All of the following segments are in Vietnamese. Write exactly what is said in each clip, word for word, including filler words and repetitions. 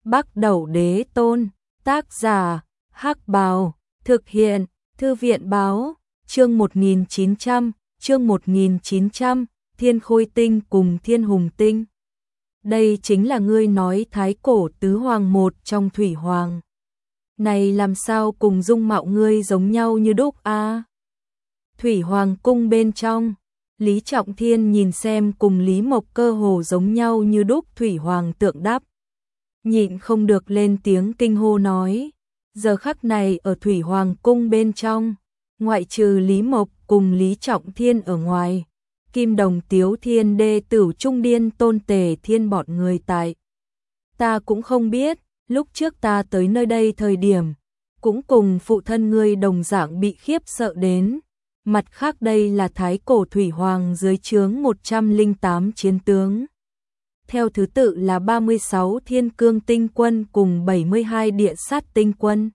Bắc Đẩu Đế Tôn, tác giả, Hắc Bào, thực hiện, Thư viện báo, chương một nghìn chín trăm, chương một nghìn chín trăm, Thiên Khôi Tinh cùng Thiên Hùng Tinh. Đây chính là ngươi nói Thái Cổ Tứ Hoàng một trong Thủy Hoàng. Này làm sao cùng dung mạo ngươi giống nhau như đúc a? À? Thủy Hoàng cung bên trong, Lý Trọng Thiên nhìn xem cùng Lý Mộc cơ hồ giống nhau như đúc Thủy Hoàng tượng đắp. Nhịn không được lên tiếng kinh hô nói, giờ khắc này ở Thủy Hoàng cung bên trong, ngoại trừ Lý Mộc cùng Lý Trọng Thiên ở ngoài, Kim Đồng Tiếu Thiên Đê Tử Trung Điên Tôn Tề Thiên bọn người tại. Ta cũng không biết, lúc trước ta tới nơi đây thời điểm, cũng cùng phụ thân ngươi đồng dạng bị khiếp sợ đến. Mặt khác đây là Thái Cổ Thủy Hoàng dưới trướng một trăm lẻ tám chiến tướng. Theo thứ tự là ba mươi sáu Thiên Cương Tinh Quân cùng bảy mươi hai Địa Sát Tinh Quân.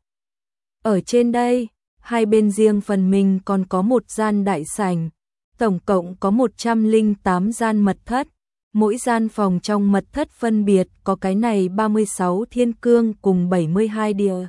Ở trên đây, hai bên riêng phần mình còn có một gian đại sảnh, tổng cộng có một trăm lẻ tám gian mật thất. Mỗi gian phòng trong mật thất phân biệt có cái này ba mươi sáu Thiên Cương cùng bảy mươi hai Địa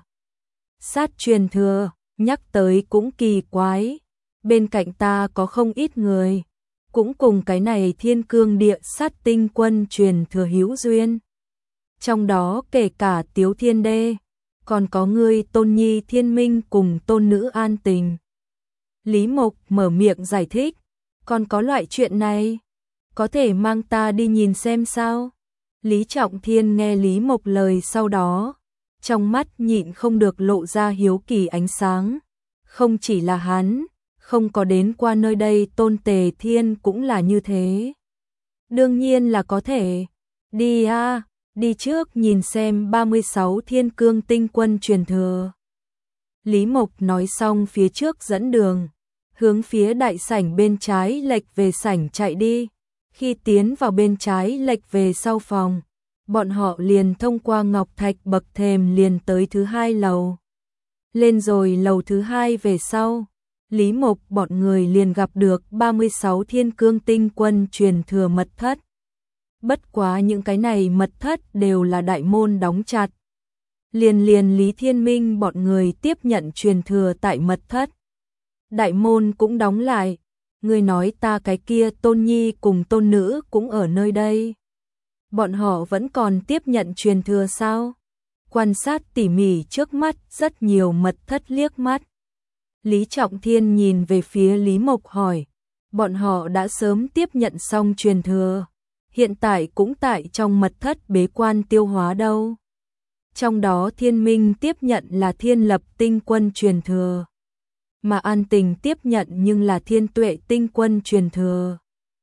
Sát truyền thừa, nhắc tới cũng kỳ quái. Bên cạnh ta có không ít người, cũng cùng cái này Thiên Cương Địa Sát Tinh Quân truyền thừa hữu duyên. Trong đó kể cả Tiếu Thiên Đê, còn có ngươi Tôn Nhi Thiên Minh cùng Tôn Nữ An Tình. Lý Mộc mở miệng giải thích, còn có loại chuyện này, có thể mang ta đi nhìn xem sao? Lý Trọng Thiên nghe Lý Mộc lời sau đó, trong mắt nhịn không được lộ ra hiếu kỳ ánh sáng. Không chỉ là hắn, không có đến qua nơi đây Tôn Tề Thiên cũng là như thế. Đương nhiên là có thể. Đi a, à, đi trước nhìn xem ba mươi sáu Thiên Cương Tinh Quân truyền thừa. Lý Mộc nói xong phía trước dẫn đường, hướng phía đại sảnh bên trái lệch về sảnh chạy đi. Khi tiến vào bên trái lệch về sau phòng, bọn họ liền thông qua ngọc thạch bậc thềm liền tới thứ hai lầu. Lên rồi lầu thứ hai về sau, Lý Mộc bọn người liền gặp được ba mươi sáu Thiên Cương Tinh Quân truyền thừa mật thất. Bất quá những cái này mật thất đều là đại môn đóng chặt. Liền liền Lý Thiên Minh bọn người tiếp nhận truyền thừa tại mật thất. Đại môn cũng đóng lại. Người nói ta cái kia Tôn Nhi cùng Tôn Nữ cũng ở nơi đây. Bọn họ vẫn còn tiếp nhận truyền thừa sao? Quan sát tỉ mỉ trước mắt rất nhiều mật thất liếc mắt. Lý Trọng Thiên nhìn về phía Lý Mộc hỏi, bọn họ đã sớm tiếp nhận xong truyền thừa, hiện tại cũng tại trong mật thất bế quan tiêu hóa đâu. Trong đó Thiên Minh tiếp nhận là Thiên Lập Tinh Quân truyền thừa, mà An Tình tiếp nhận nhưng là Thiên Tuệ Tinh Quân truyền thừa.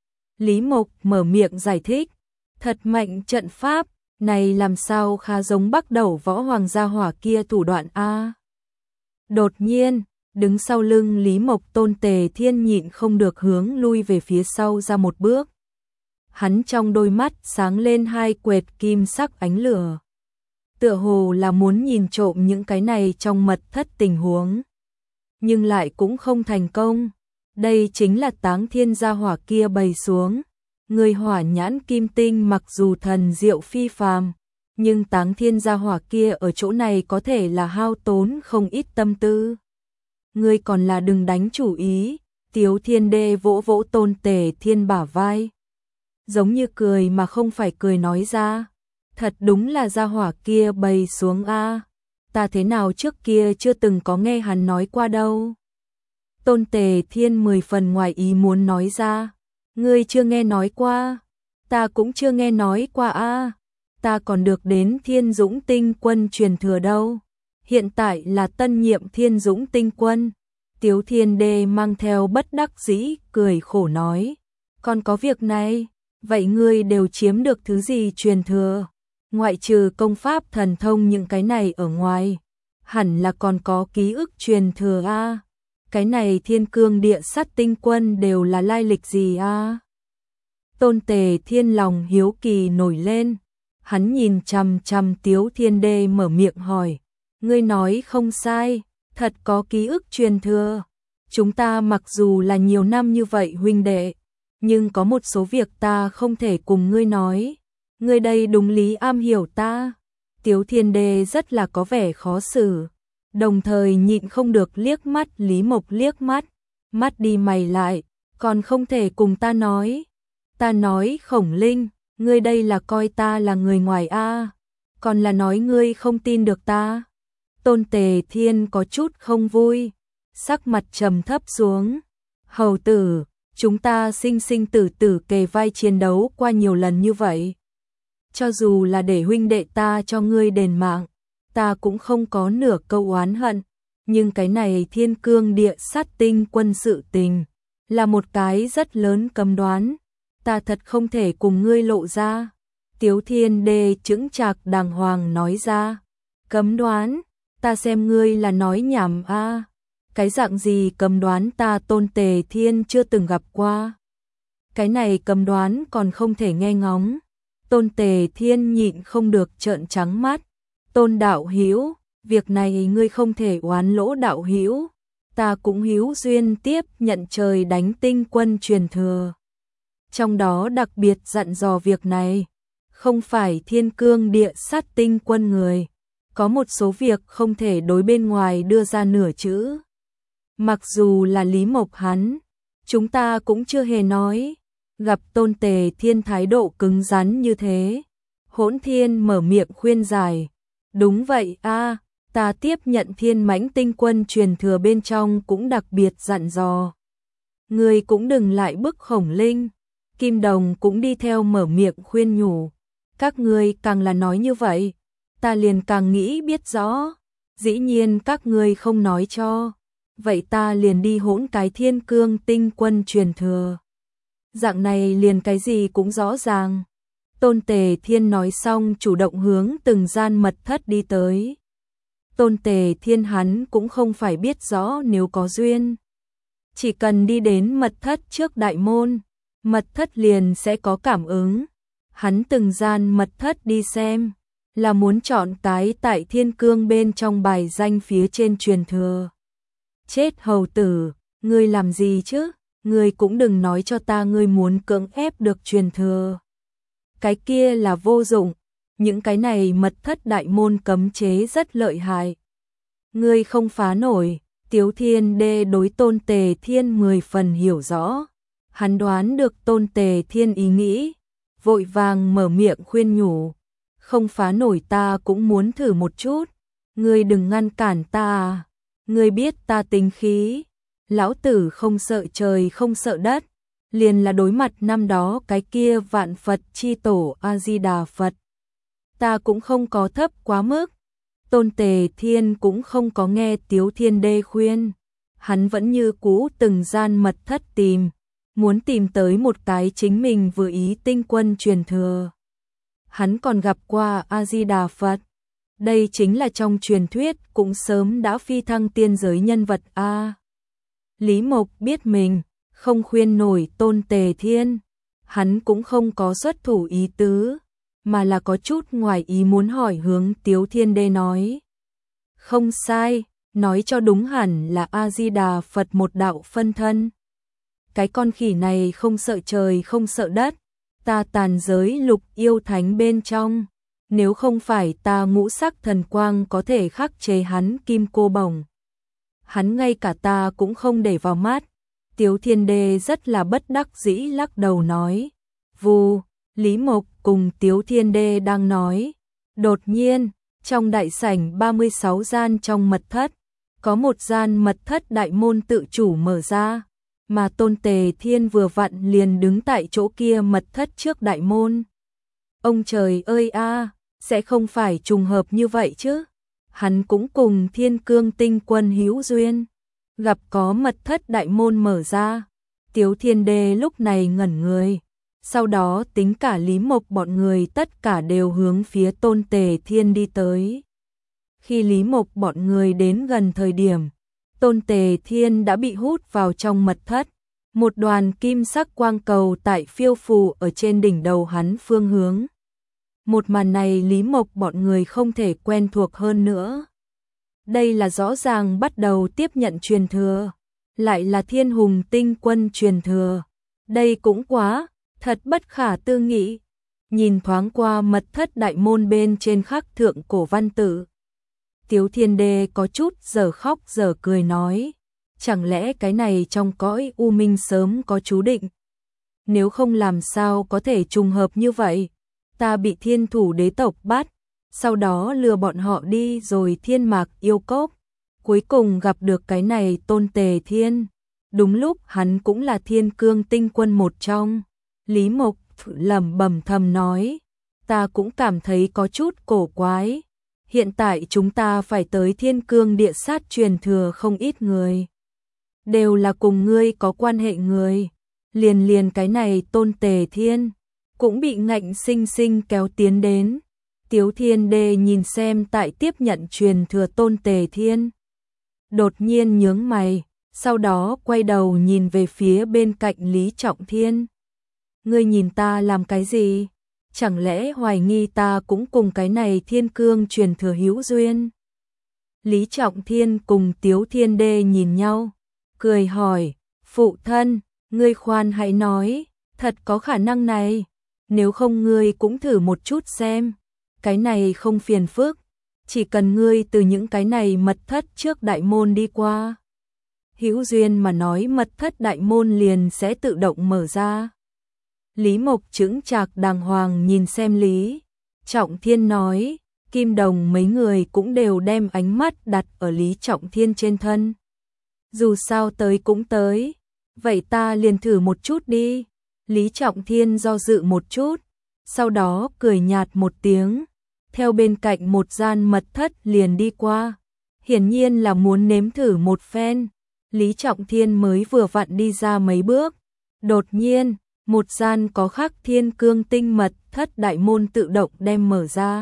Lý Mộc mở miệng giải thích, thật mạnh trận pháp, này làm sao khá giống Bắc Đẩu Võ Hoàng gia hỏa kia thủ đoạn a. Đột nhiên, đứng sau lưng Lý Mộc Tôn Tề Thiên nhịn không được hướng lui về phía sau ra một bước. Hắn trong đôi mắt sáng lên hai quệt kim sắc ánh lửa. Tựa hồ là muốn nhìn trộm những cái này trong mật thất tình huống. Nhưng lại cũng không thành công. Đây chính là Táng Thiên gia hỏa kia bày xuống. Người hỏa nhãn kim tinh mặc dù thần diệu phi phàm, nhưng Táng Thiên gia hỏa kia ở chỗ này có thể là hao tốn không ít tâm tư. Ngươi còn là đừng đánh chủ ý. Tiếu Thiên Đê vỗ vỗ Tôn Tề Thiên bả vai, giống như cười mà không phải cười nói ra, thật đúng là gia hỏa kia bày xuống a, ta thế nào trước kia chưa từng có nghe hắn nói qua đâu. Tôn Tề Thiên mười phần ngoài ý muốn nói ra, ngươi chưa nghe nói qua, ta cũng chưa nghe nói qua a, ta còn được đến Thiên Dũng Tinh Quân truyền thừa đâu. Hiện tại là tân nhiệm Thiên Dũng Tinh Quân. Tiếu Thiên Đê mang theo bất đắc dĩ, cười khổ nói. Còn có việc này, vậy ngươi đều chiếm được thứ gì truyền thừa? Ngoại trừ công pháp thần thông những cái này ở ngoài, hẳn là còn có ký ức truyền thừa a. À? Cái này Thiên Cương Địa Sát Tinh Quân đều là lai lịch gì a? À? Tôn Tề Thiên lòng hiếu kỳ nổi lên. Hắn nhìn chằm chằm Tiếu Thiên Đê mở miệng hỏi. Ngươi nói không sai, thật có ký ức truyền thừa. Chúng ta mặc dù là nhiều năm như vậy huynh đệ, nhưng có một số việc ta không thể cùng ngươi nói. Ngươi đây đúng lý am hiểu ta. Tiếu Thiên Đê rất là có vẻ khó xử, đồng thời nhịn không được liếc mắt Lý Mộc liếc mắt, mắt đi mày lại, còn không thể cùng ta nói. Ta nói Khổng Linh, ngươi đây là coi ta là người ngoài a, còn là nói ngươi không tin được ta. Tôn Tề Thiên có chút không vui, sắc mặt trầm thấp xuống. Hầu tử, chúng ta sinh sinh tử tử kề vai chiến đấu qua nhiều lần như vậy. Cho dù là để huynh đệ ta cho ngươi đền mạng, ta cũng không có nửa câu oán hận. Nhưng cái này Thiên Cương Địa Sát Tinh Quân sự tình, là một cái rất lớn cấm đoán. Ta thật không thể cùng ngươi lộ ra. Tiếu Thiên Đê chững chạc đàng hoàng nói ra. Cấm đoán, ta xem ngươi là nói nhảm a. Cái dạng gì cấm đoán ta Tôn Tề Thiên chưa từng gặp qua. Cái này cấm đoán còn không thể nghe ngóng. Tôn Tề Thiên nhịn không được trợn trắng mắt. Tôn đạo hữu, việc này ngươi không thể oán lỗ đạo hữu. Ta cũng hữu duyên tiếp nhận trời đánh tinh quân truyền thừa. Trong đó đặc biệt dặn dò việc này, không phải Thiên Cương Địa Sát Tinh Quân người. Có một số việc không thể đối bên ngoài đưa ra nửa chữ. Mặc dù là Lý Mộc hắn, chúng ta cũng chưa hề nói. Gặp Tôn Tề Thiên thái độ cứng rắn như thế, Hỗn Thiên mở miệng khuyên giải. Đúng vậy a, ta tiếp nhận Thiên Mãnh Tinh Quân truyền thừa bên trong cũng đặc biệt dặn dò. Người cũng đừng lại bức Khổng Linh. Kim Đồng cũng đi theo mở miệng khuyên nhủ. Các ngươi càng là nói như vậy, ta liền càng nghĩ biết rõ. Dĩ nhiên các ngươi không nói cho, vậy ta liền đi hỗn cái Thiên Cương Tinh Quân truyền thừa. Dạng này liền cái gì cũng rõ ràng. Tôn Tề Thiên nói xong chủ động hướng từng gian mật thất đi tới. Tôn Tề Thiên hắn cũng không phải biết rõ nếu có duyên. Chỉ cần đi đến mật thất trước đại môn, mật thất liền sẽ có cảm ứng. Hắn từng gian mật thất đi xem, là muốn chọn cái tại Thiên Cương bên trong bài danh phía trên truyền thừa. Chết hầu tử, ngươi làm gì chứ? Ngươi cũng đừng nói cho ta ngươi muốn cưỡng ép được truyền thừa. Cái kia là vô dụng, những cái này mật thất đại môn cấm chế rất lợi hại. Ngươi không phá nổi. Tiếu Thiên Đê đối Tôn Tề Thiên mười phần hiểu rõ. Hắn đoán được Tôn Tề Thiên ý nghĩ, vội vàng mở miệng khuyên nhủ. Không phá nổi ta cũng muốn thử một chút. Ngươi đừng ngăn cản ta à. Ngươi biết ta tính khí. Lão tử không sợ trời không sợ đất. Liền là đối mặt năm đó cái kia vạn Phật chi tổ A-di-đà Phật. Ta cũng không có thấp quá mức. Tôn Tề Thiên cũng không có nghe Tiếu Thiên Đê khuyên. Hắn vẫn như cũ từng gian mật thất tìm, muốn tìm tới một cái chính mình vừa ý tinh quân truyền thừa. Hắn còn gặp qua A-di-đà Phật. Đây chính là trong truyền thuyết cũng sớm đã phi thăng tiên giới nhân vật A. Lý Mộc biết mình không khuyên nổi Tôn Tề Thiên. Hắn cũng không có xuất thủ ý tứ, mà là có chút ngoài ý muốn hỏi hướng Tiếu Thiên Đê nói. Không sai, nói cho đúng hẳn là A-di-đà Phật một đạo phân thân. Cái con khỉ này không sợ trời không sợ đất, ta tàn giới lục yêu thánh bên trong. Nếu không phải ta ngũ sắc thần quang có thể khắc chế hắn kim cô bổng, hắn ngay cả ta cũng không để vào mắt. Tiếu Thiên Đê rất là bất đắc dĩ lắc đầu nói. Vù, Lý Mộc cùng Tiếu Thiên Đê đang nói. Đột nhiên, trong đại sảnh ba mươi sáu gian trong mật thất, có một gian mật thất đại môn tự chủ mở ra, mà Tôn Tề Thiên vừa vặn liền đứng tại chỗ kia mật thất trước đại môn. Ông trời ơi a, sẽ không phải trùng hợp như vậy chứ? Hắn cũng cùng Thiên Cương Tinh Quân hữu duyên, gặp có mật thất đại môn mở ra. Tiếu Thiên Đê lúc này ngẩn người, sau đó tính cả Lý Mộc bọn người tất cả đều hướng phía Tôn Tề Thiên đi tới. Khi Lý Mộc bọn người đến gần thời điểm, Tôn Tề Thiên đã bị hút vào trong mật thất. Một đoàn kim sắc quang cầu tại phiêu phù ở trên đỉnh đầu hắn phương hướng. Một màn này Lý Mộc bọn người không thể quen thuộc hơn nữa. Đây là rõ ràng bắt đầu tiếp nhận truyền thừa, lại là Thiên Hùng Tinh Quân truyền thừa. Đây cũng quá, thật bất khả tư nghị. nhìn thoáng qua mật thất đại môn bên trên khắc thượng cổ văn tự. Tiếu Thiên Đê có chút giờ khóc giờ cười nói, chẳng lẽ cái này trong cõi u minh sớm có chú định? Nếu không làm sao có thể trùng hợp như vậy? Ta bị thiên thủ đế tộc bắt, sau đó lừa bọn họ đi rồi thiên mạc yêu cốc, cuối cùng gặp được cái này Tôn Tề Thiên. Đúng lúc hắn cũng là Thiên Cương Tinh Quân một trong. Lý Mộc lẩm bẩm thầm nói, ta cũng cảm thấy có chút cổ quái. Hiện tại chúng ta phải tới Thiên Cương địa sát truyền thừa không ít người. Đều là cùng ngươi có quan hệ người. Liền liền cái này Tôn Tề Thiên cũng bị ngạnh sinh sinh kéo tiến đến. Tiếu Thiên Đê nhìn xem tại tiếp nhận truyền thừa Tôn Tề Thiên. Đột nhiên nhướng mày, sau đó quay đầu nhìn về phía bên cạnh Lý Trọng Thiên. Ngươi nhìn ta làm cái gì? Chẳng lẽ hoài nghi ta cũng cùng cái này Thiên Cương truyền thừa hữu duyên? Lý Trọng Thiên cùng Tiếu Thiên Đê nhìn nhau, cười hỏi, phụ thân, ngươi khoan hãy nói, thật có khả năng này, nếu không ngươi cũng thử một chút xem, cái này không phiền phức, chỉ cần ngươi từ những cái này mật thất trước đại môn đi qua. Hữu duyên mà nói mật thất đại môn liền sẽ tự động mở ra. Lý Mộc chững chạc đàng hoàng nhìn xem Lý Trọng Thiên nói, Kim Đồng mấy người cũng đều đem ánh mắt đặt ở Lý Trọng Thiên trên thân. Dù sao tới cũng tới, vậy ta liền thử một chút đi. Lý Trọng Thiên do dự một chút, sau đó cười nhạt một tiếng, theo bên cạnh một gian mật thất liền đi qua. Hiển nhiên là muốn nếm thử một phen. Lý Trọng Thiên mới vừa vặn đi ra mấy bước, đột nhiên, một gian có khắc Thiên Cương Tinh mật thất đại môn tự động đem mở ra.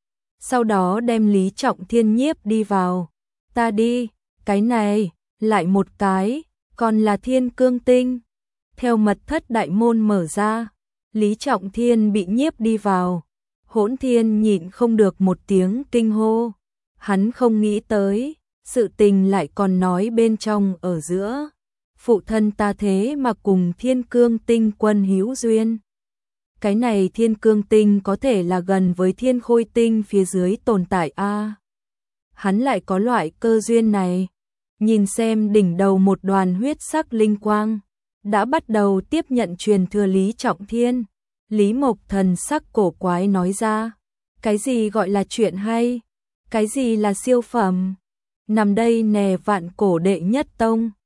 Sau đó đem Lý Trọng Thiên nhiếp đi vào. Ta đi, cái này, lại một cái, còn là Thiên Cương Tinh. Theo mật thất đại môn mở ra, Lý Trọng Thiên bị nhiếp đi vào. Hỗn Thiên nhịn không được một tiếng kinh hô. Hắn không nghĩ tới, sự tình lại còn nói bên trong ở giữa. Phụ thân ta thế mà cùng Thiên Cương Tinh Quân hữu duyên. Cái này Thiên Cương Tinh có thể là gần với Thiên Khôi Tinh phía dưới tồn tại a. Hắn lại có loại cơ duyên này. Nhìn xem đỉnh đầu một đoàn huyết sắc linh quang, đã bắt đầu tiếp nhận truyền thừa Lý Trọng Thiên. Lý Mộc thần sắc cổ quái nói ra, cái gì gọi là chuyện hay? Cái gì là siêu phẩm? Nằm đây nè vạn cổ đệ nhất tông.